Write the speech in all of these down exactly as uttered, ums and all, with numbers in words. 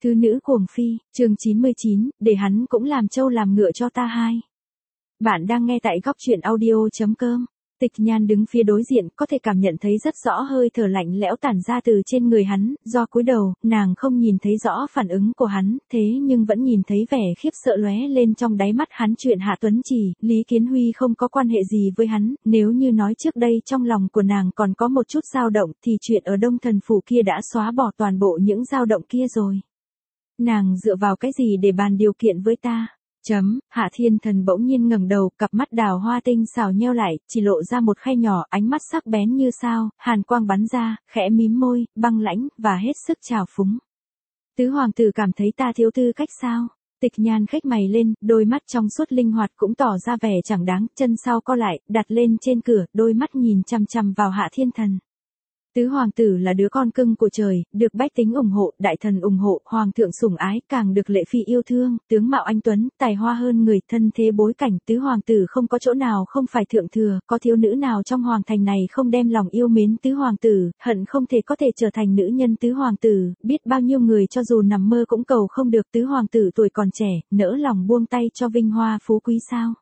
Thứ nữ cuồng phi, chương chín mươi chín, để hắn cũng làm trâu làm ngựa cho ta hai. Bạn đang nghe tại góc truyện audio.com. Tịch Nhan đứng phía đối diện, có thể cảm nhận thấy rất rõ hơi thở lạnh lẽo tản ra từ trên người hắn, do cúi đầu, nàng không nhìn thấy rõ phản ứng của hắn, thế nhưng vẫn nhìn thấy vẻ khiếp sợ lóe lên trong đáy mắt hắn. Chuyện Hạ Tuấn Chỉ, Lý Kiến Huy không có quan hệ gì với hắn, nếu như nói trước đây trong lòng của nàng còn có một chút dao động thì chuyện ở Đông Thần Phủ kia đã xóa bỏ toàn bộ những dao động kia rồi. Nàng dựa vào cái gì để bàn điều kiện với ta? Chấm, Hạ Thiên Thần bỗng nhiên ngẩng đầu, cặp mắt đào hoa tinh xảo nheo lại, chỉ lộ ra một khay nhỏ, ánh mắt sắc bén như sao, hàn quang bắn ra, khẽ mím môi, băng lãnh, và hết sức trào phúng. Tứ hoàng tử cảm thấy ta thiếu tư cách sao? Tịch Nhan khếch mày lên, đôi mắt trong suốt linh hoạt cũng tỏ ra vẻ chẳng đáng, chân sau co lại, đặt lên trên cửa, đôi mắt nhìn chằm chằm vào Hạ Thiên Thần. Tứ hoàng tử là đứa con cưng của trời, được bách tính ủng hộ, đại thần ủng hộ, hoàng thượng sủng ái, càng được lệ phi yêu thương, tướng mạo anh tuấn, tài hoa hơn người, thân thế bối cảnh, tứ hoàng tử không có chỗ nào không phải thượng thừa, có thiếu nữ nào trong hoàng thành này không đem lòng yêu mến tứ hoàng tử, hận không thể có thể trở thành nữ nhân tứ hoàng tử, biết bao nhiêu người cho dù nằm mơ cũng cầu không được. Tứ hoàng tử tuổi còn trẻ, nỡ lòng buông tay cho vinh hoa phú quý sao?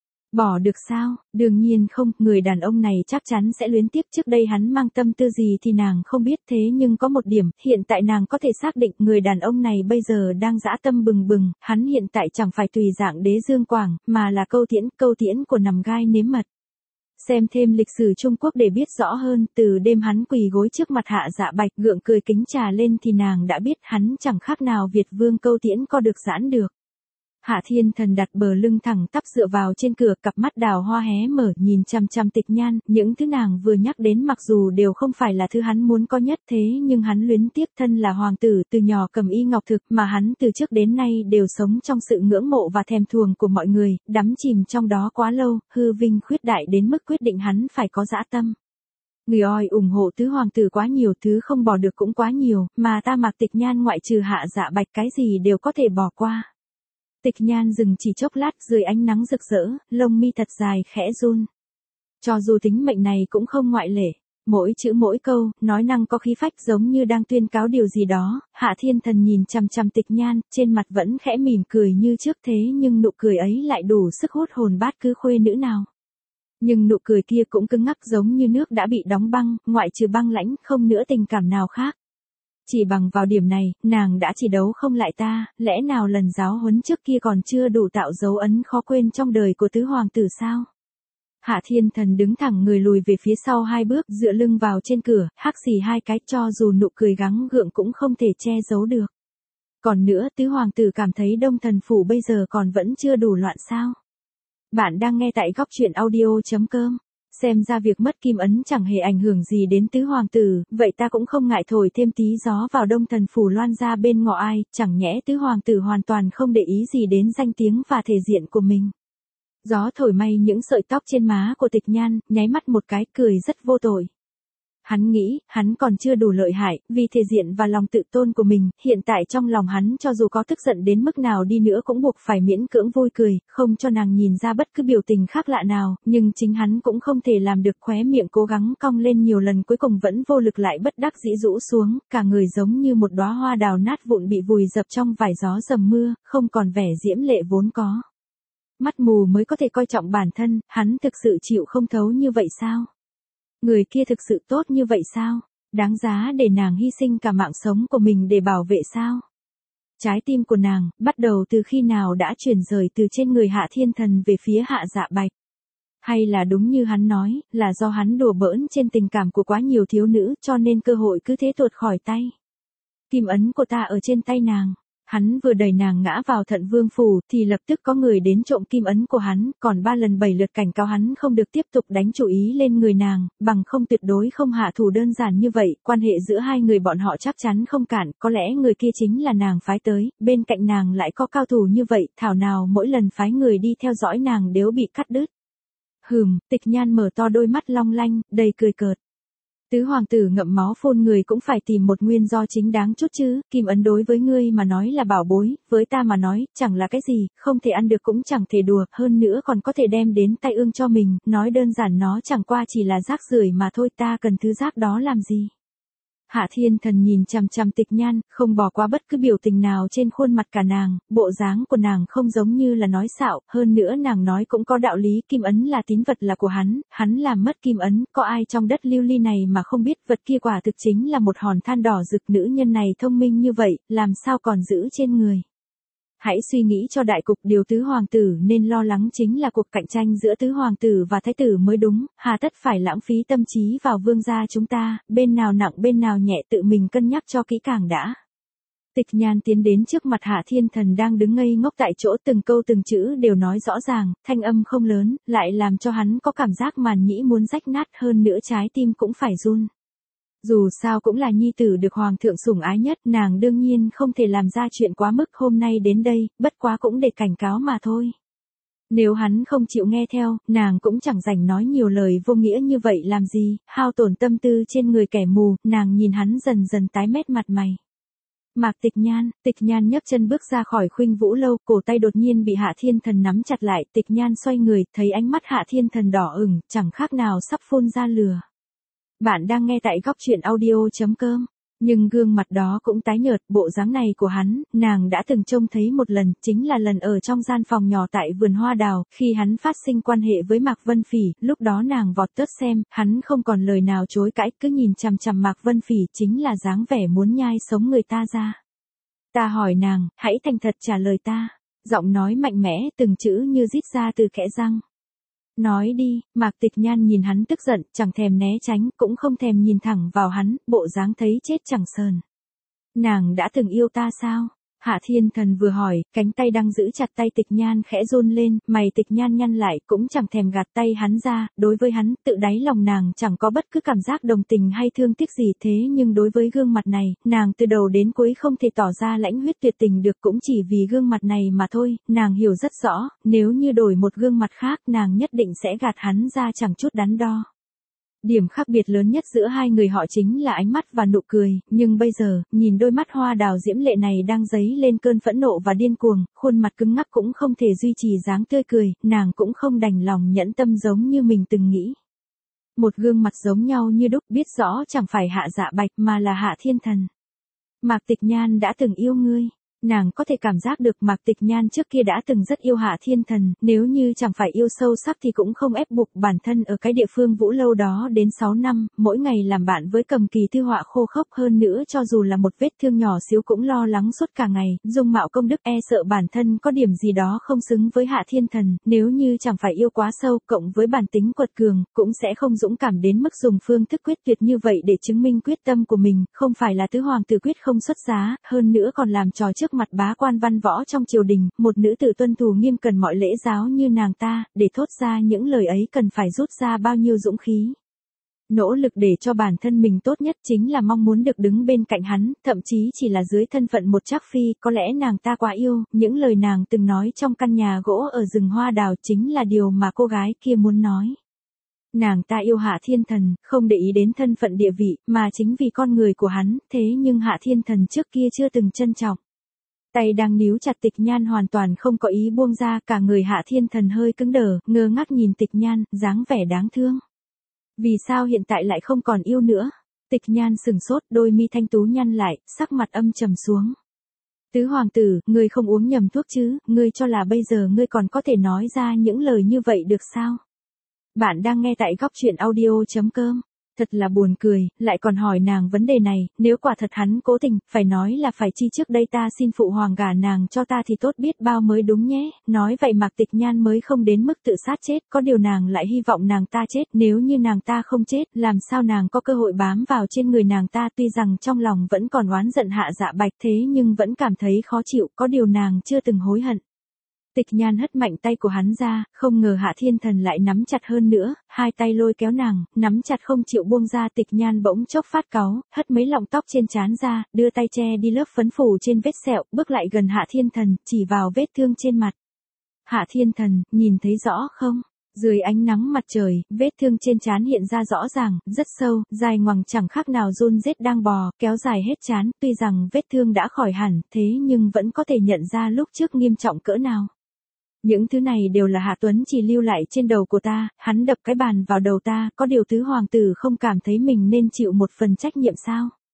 Bỏ được sao? Đương nhiên không, người đàn ông này chắc chắn sẽ luyến tiếc. Trước đây hắn mang tâm tư gì thì nàng không biết, thế nhưng có một điểm, hiện tại nàng có thể xác định người đàn ông này bây giờ đang dã tâm bừng bừng, hắn hiện tại chẳng phải tùy dạng đế dương quảng, mà là câu tiễn, câu tiễn của nằm gai nếm mật. Xem thêm lịch sử Trung Quốc để biết rõ hơn, từ đêm hắn quỳ gối trước mặt Hạ Dạ Bạch gượng cười kính trà lên thì nàng đã biết hắn chẳng khác nào Việt vương câu tiễn co được giãn được. Hạ Thiên Thần đặt bờ lưng thẳng tắp dựa vào trên cửa, cặp mắt đào hoa hé mở nhìn chằm chằm Tịch Nhan, những thứ nàng vừa nhắc đến mặc dù đều không phải là thứ hắn muốn có nhất, thế nhưng hắn luyến tiếc. Thân là hoàng tử, từ nhỏ cầm y ngọc thực mà hắn từ trước đến nay đều sống trong sự ngưỡng mộ và thèm thuồng của mọi người, đắm chìm trong đó quá lâu, hư vinh khuyết đại đến mức quyết định hắn phải có dã tâm. Người oi ủng hộ tứ hoàng tử quá nhiều, thứ không bỏ được cũng quá nhiều, mà ta Mạc Tịch Nhan ngoại trừ Hạ Dạ Bạch cái gì đều có thể bỏ qua. Tịch Nhan dừng chỉ chốc lát, dưới ánh nắng rực rỡ, lông mi thật dài khẽ run. Cho dù tính mệnh này cũng không ngoại lệ, mỗi chữ mỗi câu, nói năng có khí phách giống như đang tuyên cáo điều gì đó. Hạ Thiên Thần nhìn chằm chằm Tịch Nhan, trên mặt vẫn khẽ mỉm cười như trước, thế nhưng nụ cười ấy lại đủ sức hút hồn bát cứ khuê nữ nào. Nhưng nụ cười kia cũng cứng ngắc giống như nước đã bị đóng băng, ngoại trừ băng lãnh, không nữa tình cảm nào khác. Chỉ bằng vào điểm này, nàng đã chỉ đấu không lại ta, lẽ nào lần giáo huấn trước kia còn chưa đủ tạo dấu ấn khó quên trong đời của tứ hoàng tử sao? Hạ Thiên Thần đứng thẳng người lùi về phía sau hai bước, dựa lưng vào trên cửa, hắc xì hai cái, cho dù nụ cười gắng gượng cũng không thể che giấu được. Còn nữa, tứ hoàng tử cảm thấy Đông Thần Phủ bây giờ còn vẫn chưa đủ loạn sao? Bạn đang nghe tại góc truyện audio.com. Xem ra việc mất kim ấn chẳng hề ảnh hưởng gì đến tứ hoàng tử, vậy ta cũng không ngại thổi thêm tí gió vào Đông Thần Phủ loan ra bên ngọ ai, chẳng nhẽ tứ hoàng tử hoàn toàn không để ý gì đến danh tiếng và thể diện của mình. Gió thổi may những sợi tóc trên má của Tịch Nhan, nháy mắt một cái, cười rất vô tội. Hắn nghĩ, hắn còn chưa đủ lợi hại, vì thể diện và lòng tự tôn của mình, hiện tại trong lòng hắn cho dù có tức giận đến mức nào đi nữa cũng buộc phải miễn cưỡng vui cười, không cho nàng nhìn ra bất cứ biểu tình khác lạ nào, nhưng chính hắn cũng không thể làm được, khóe miệng cố gắng cong lên nhiều lần cuối cùng vẫn vô lực lại bất đắc dĩ rũ xuống, cả người giống như một đóa hoa đào nát vụn bị vùi dập trong vải gió dầm mưa, không còn vẻ diễm lệ vốn có. Mắt mù mới có thể coi trọng bản thân, hắn thực sự chịu không thấu như vậy sao? Người kia thực sự tốt như vậy sao? Đáng giá để nàng hy sinh cả mạng sống của mình để bảo vệ sao? Trái tim của nàng, bắt đầu từ khi nào đã chuyển rời từ trên người Hạ Thiên Thần về phía Hạ Dạ Bạch? Hay là đúng như hắn nói, là do hắn đùa bỡn trên tình cảm của quá nhiều thiếu nữ cho nên cơ hội cứ thế tuột khỏi tay? Kim ấn của ta ở trên tay nàng. Hắn vừa đẩy nàng ngã vào Thận Vương Phủ thì lập tức có người đến trộm kim ấn của hắn, còn ba lần bảy lượt cảnh cáo hắn không được tiếp tục đánh chủ ý lên người nàng, bằng không tuyệt đối không hạ thủ đơn giản như vậy, quan hệ giữa hai người bọn họ chắc chắn không cản, có lẽ người kia chính là nàng phái tới, bên cạnh nàng lại có cao thủ như vậy, thảo nào mỗi lần phái người đi theo dõi nàng đều bị cắt đứt. Hừm, Tịch Nhan mở to đôi mắt long lanh, đầy cười cợt. Tứ hoàng tử ngậm máu phun người cũng phải tìm một nguyên do chính đáng chút chứ, kim ấn đối với ngươi mà nói là bảo bối, với ta mà nói, chẳng là cái gì, không thể ăn được cũng chẳng thể đùa, hơn nữa còn có thể đem đến tai ương cho mình, nói đơn giản nó chẳng qua chỉ là rác rưởi mà thôi, ta cần thứ rác đó làm gì? Hạ Thiên Thần nhìn chằm chằm Tịch Nhan, không bỏ qua bất cứ biểu tình nào trên khuôn mặt cả nàng, bộ dáng của nàng không giống như là nói xạo, hơn nữa nàng nói cũng có đạo lý, kim ấn là tín vật là của hắn, hắn làm mất kim ấn, có ai trong đất lưu ly này mà không biết vật kia quả thực chính là một hòn than đỏ rực, nữ nhân này thông minh như vậy, làm sao còn giữ trên người. Hãy suy nghĩ cho đại cục, điều tứ hoàng tử nên lo lắng chính là cuộc cạnh tranh giữa tứ hoàng tử và thái tử mới đúng, hà tất phải lãng phí tâm trí vào vương gia chúng ta, bên nào nặng bên nào nhẹ tự mình cân nhắc cho kỹ càng đã. Tịch Nhan tiến đến trước mặt Hạ Thiên Thần đang đứng ngây ngốc tại chỗ, từng câu từng chữ đều nói rõ ràng, thanh âm không lớn, lại làm cho hắn có cảm giác màn nhĩ muốn rách nát, hơn nữa trái tim cũng phải run. Dù sao cũng là nhi tử được hoàng thượng sủng ái nhất, nàng đương nhiên không thể làm ra chuyện quá mức, hôm nay đến đây, bất quá cũng để cảnh cáo mà thôi. Nếu hắn không chịu nghe theo, nàng cũng chẳng rảnh nói nhiều lời vô nghĩa như vậy làm gì, hao tổn tâm tư trên người kẻ mù, nàng nhìn hắn dần dần tái mét mặt mày. Mạc Tịch Nhan, Tịch Nhan nhấc chân bước ra khỏi Khuynh Vũ lâu, cổ tay đột nhiên bị Hạ Thiên Thần nắm chặt lại, Tịch Nhan xoay người, thấy ánh mắt Hạ Thiên Thần đỏ ửng, chẳng khác nào sắp phun ra lửa. Bạn đang nghe tại góc truyện audio chấm com, nhưng gương mặt đó cũng tái nhợt, bộ dáng này của hắn, nàng đã từng trông thấy một lần, chính là lần ở trong gian phòng nhỏ tại vườn hoa đào, khi hắn phát sinh quan hệ với Mạc Vân Phỉ, lúc đó nàng vọt tớt xem, hắn không còn lời nào chối cãi, cứ nhìn chằm chằm Mạc Vân Phỉ, chính là dáng vẻ muốn nhai sống người ta ra. Ta hỏi nàng, hãy thành thật trả lời ta, giọng nói mạnh mẽ, từng chữ như rít ra từ kẽ răng. Nói đi, Mạc Tịch Nhan nhìn hắn tức giận, chẳng thèm né tránh, cũng không thèm nhìn thẳng vào hắn, bộ dáng thấy chết chẳng sờn. Nàng đã từng yêu ta sao? Hạ Thiên Thần vừa hỏi, cánh tay đang giữ chặt tay Tịch Nhan khẽ run lên, mày Tịch Nhan nhăn lại, cũng chẳng thèm gạt tay hắn ra, đối với hắn, tự đáy lòng nàng chẳng có bất cứ cảm giác đồng tình hay thương tiếc gì, thế nhưng đối với gương mặt này, nàng từ đầu đến cuối không thể tỏ ra lãnh huyết tuyệt tình được, cũng chỉ vì gương mặt này mà thôi, nàng hiểu rất rõ, nếu như đổi một gương mặt khác, nàng nhất định sẽ gạt hắn ra chẳng chút đắn đo. Điểm khác biệt lớn nhất giữa hai người họ chính là ánh mắt và nụ cười, nhưng bây giờ, nhìn đôi mắt hoa đào diễm lệ này đang dấy lên cơn phẫn nộ và điên cuồng, khuôn mặt cứng ngắc cũng không thể duy trì dáng tươi cười, nàng cũng không đành lòng nhẫn tâm giống như mình từng nghĩ. Một gương mặt giống nhau như đúc, biết rõ chẳng phải Hạ Dạ Bạch mà là Hạ Thiên Thần. Mạc Tịch Nhan đã từng yêu ngươi. Nàng có thể cảm giác được Mạc Tịch Nhan trước kia đã từng rất yêu Hạ Thiên Thần, nếu như chẳng phải yêu sâu sắc thì cũng không ép buộc bản thân ở cái địa phương Vũ lâu đó đến sáu năm, mỗi ngày làm bạn với Cầm Kỳ Thư Họa khô khốc, hơn nữa cho dù là một vết thương nhỏ xíu cũng lo lắng suốt cả ngày, dung mạo công đức, e sợ bản thân có điểm gì đó không xứng với Hạ Thiên Thần, nếu như chẳng phải yêu quá sâu, cộng với bản tính quật cường, cũng sẽ không dũng cảm đến mức dùng phương thức quyết tuyệt như vậy để chứng minh quyết tâm của mình, không phải là tứ hoàng tử quyết không xuất giá, hơn nữa còn làm trò trước mặt bá quan văn võ trong triều đình, một nữ tử tuân thủ nghiêm cẩn mọi lễ giáo như nàng ta, để thốt ra những lời ấy cần phải rút ra bao nhiêu dũng khí. Nỗ lực để cho bản thân mình tốt nhất chính là mong muốn được đứng bên cạnh hắn, thậm chí chỉ là dưới thân phận một trác phi, có lẽ nàng ta quá yêu, những lời nàng từng nói trong căn nhà gỗ ở rừng hoa đào chính là điều mà cô gái kia muốn nói. Nàng ta yêu Hạ Thiên Thần, không để ý đến thân phận địa vị, mà chính vì con người của hắn, thế nhưng Hạ Thiên Thần trước kia chưa từng trân trọng. Tay đang níu chặt Tịch Nhan hoàn toàn không có ý buông ra, cả người Hạ Thiên Thần hơi cứng đờ, ngơ ngác nhìn Tịch Nhan, dáng vẻ đáng thương. Vì sao hiện tại lại không còn yêu nữa? Tịch Nhan sừng sốt, đôi mi thanh tú nhăn lại, sắc mặt âm trầm xuống. Tứ hoàng tử, ngươi không uống nhầm thuốc chứ, ngươi cho là bây giờ ngươi còn có thể nói ra những lời như vậy được sao? Bạn đang nghe tại góc truyện audio chấm com. Thật là buồn cười, lại còn hỏi nàng vấn đề này, nếu quả thật hắn cố tình, phải nói là phải chi trước đây ta xin phụ hoàng gả nàng cho ta thì tốt biết bao mới đúng nhé, nói vậy Mạc Tịch Nhan mới không đến mức tự sát chết, có điều nàng lại hy vọng nàng ta chết, nếu như nàng ta không chết, làm sao nàng có cơ hội bám vào trên người nàng ta, tuy rằng trong lòng vẫn còn oán giận Hạ Dạ Bạch thế nhưng vẫn cảm thấy khó chịu, có điều nàng chưa từng hối hận. Tịch Nhan hất mạnh tay của hắn ra, không ngờ Hạ Thiên Thần lại nắm chặt hơn nữa, hai tay lôi kéo nàng, nắm chặt không chịu buông ra. Tịch Nhan bỗng chốc phát cáu, hất mấy lọng tóc trên trán ra, đưa tay che đi lớp phấn phủ trên vết sẹo, bước lại gần Hạ Thiên Thần, chỉ vào vết thương trên mặt. Hạ Thiên Thần, nhìn thấy rõ không? Dưới ánh nắng mặt trời, vết thương trên trán hiện ra rõ ràng, rất sâu, dài ngoằng chẳng khác nào run rết đang bò, kéo dài hết trán, tuy rằng vết thương đã khỏi hẳn, thế nhưng vẫn có thể nhận ra lúc trước nghiêm trọng cỡ nào. Những thứ này đều là Hạ Tuấn chỉ lưu lại trên đầu của ta, hắn đập cái bàn vào đầu ta, có điều tứ hoàng tử không cảm thấy mình nên chịu một phần trách nhiệm sao?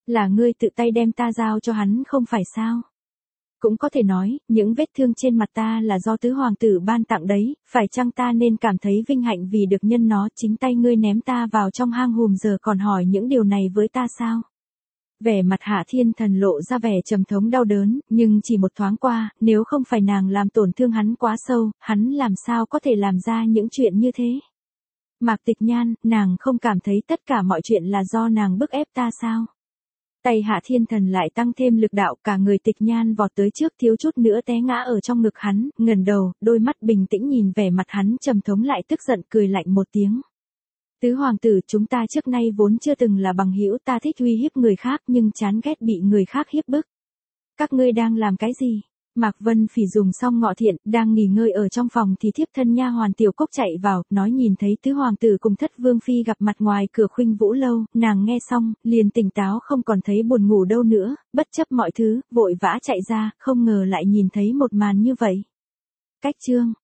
Là ngươi tự tay đem ta giao cho hắn không phải sao? Cũng có thể nói, những vết thương trên mặt ta là do tứ hoàng tử ban tặng đấy, phải chăng ta nên cảm thấy vinh hạnh vì được nhân nó chính tay ngươi ném ta vào trong hang hùm giờ còn hỏi những điều này với ta sao? Vẻ mặt Hạ Thiên Thần lộ ra vẻ trầm thống đau đớn, nhưng chỉ một thoáng qua, nếu không phải nàng làm tổn thương hắn quá sâu, hắn làm sao có thể làm ra những chuyện như thế? Mạc Tịch Nhan, nàng không cảm thấy tất cả mọi chuyện là do nàng bức ép ta sao? Tay Hạ Thiên Thần lại tăng thêm lực đạo, cả người Tịch Nhan vọt tới trước thiếu chút nữa té ngã ở trong ngực hắn, ngẩng đầu, đôi mắt bình tĩnh nhìn vẻ mặt hắn trầm thống lại tức giận cười lạnh một tiếng. Tứ hoàng tử, chúng ta trước nay vốn chưa từng là bằng hữu, ta thích uy hiếp người khác nhưng chán ghét bị người khác hiếp bức. Các ngươi đang làm cái gì? Mạc Vân Phỉ dùng xong ngọ thiện, đang nghỉ ngơi ở trong phòng thì thiếp thân nha hoàn Tiểu Cốc chạy vào, nói nhìn thấy tứ hoàng tử cùng thất vương phi gặp mặt ngoài cửa Khuynh Vũ lâu, nàng nghe xong, liền tỉnh táo không còn thấy buồn ngủ đâu nữa, bất chấp mọi thứ, vội vã chạy ra, không ngờ lại nhìn thấy một màn như vậy. Cách chương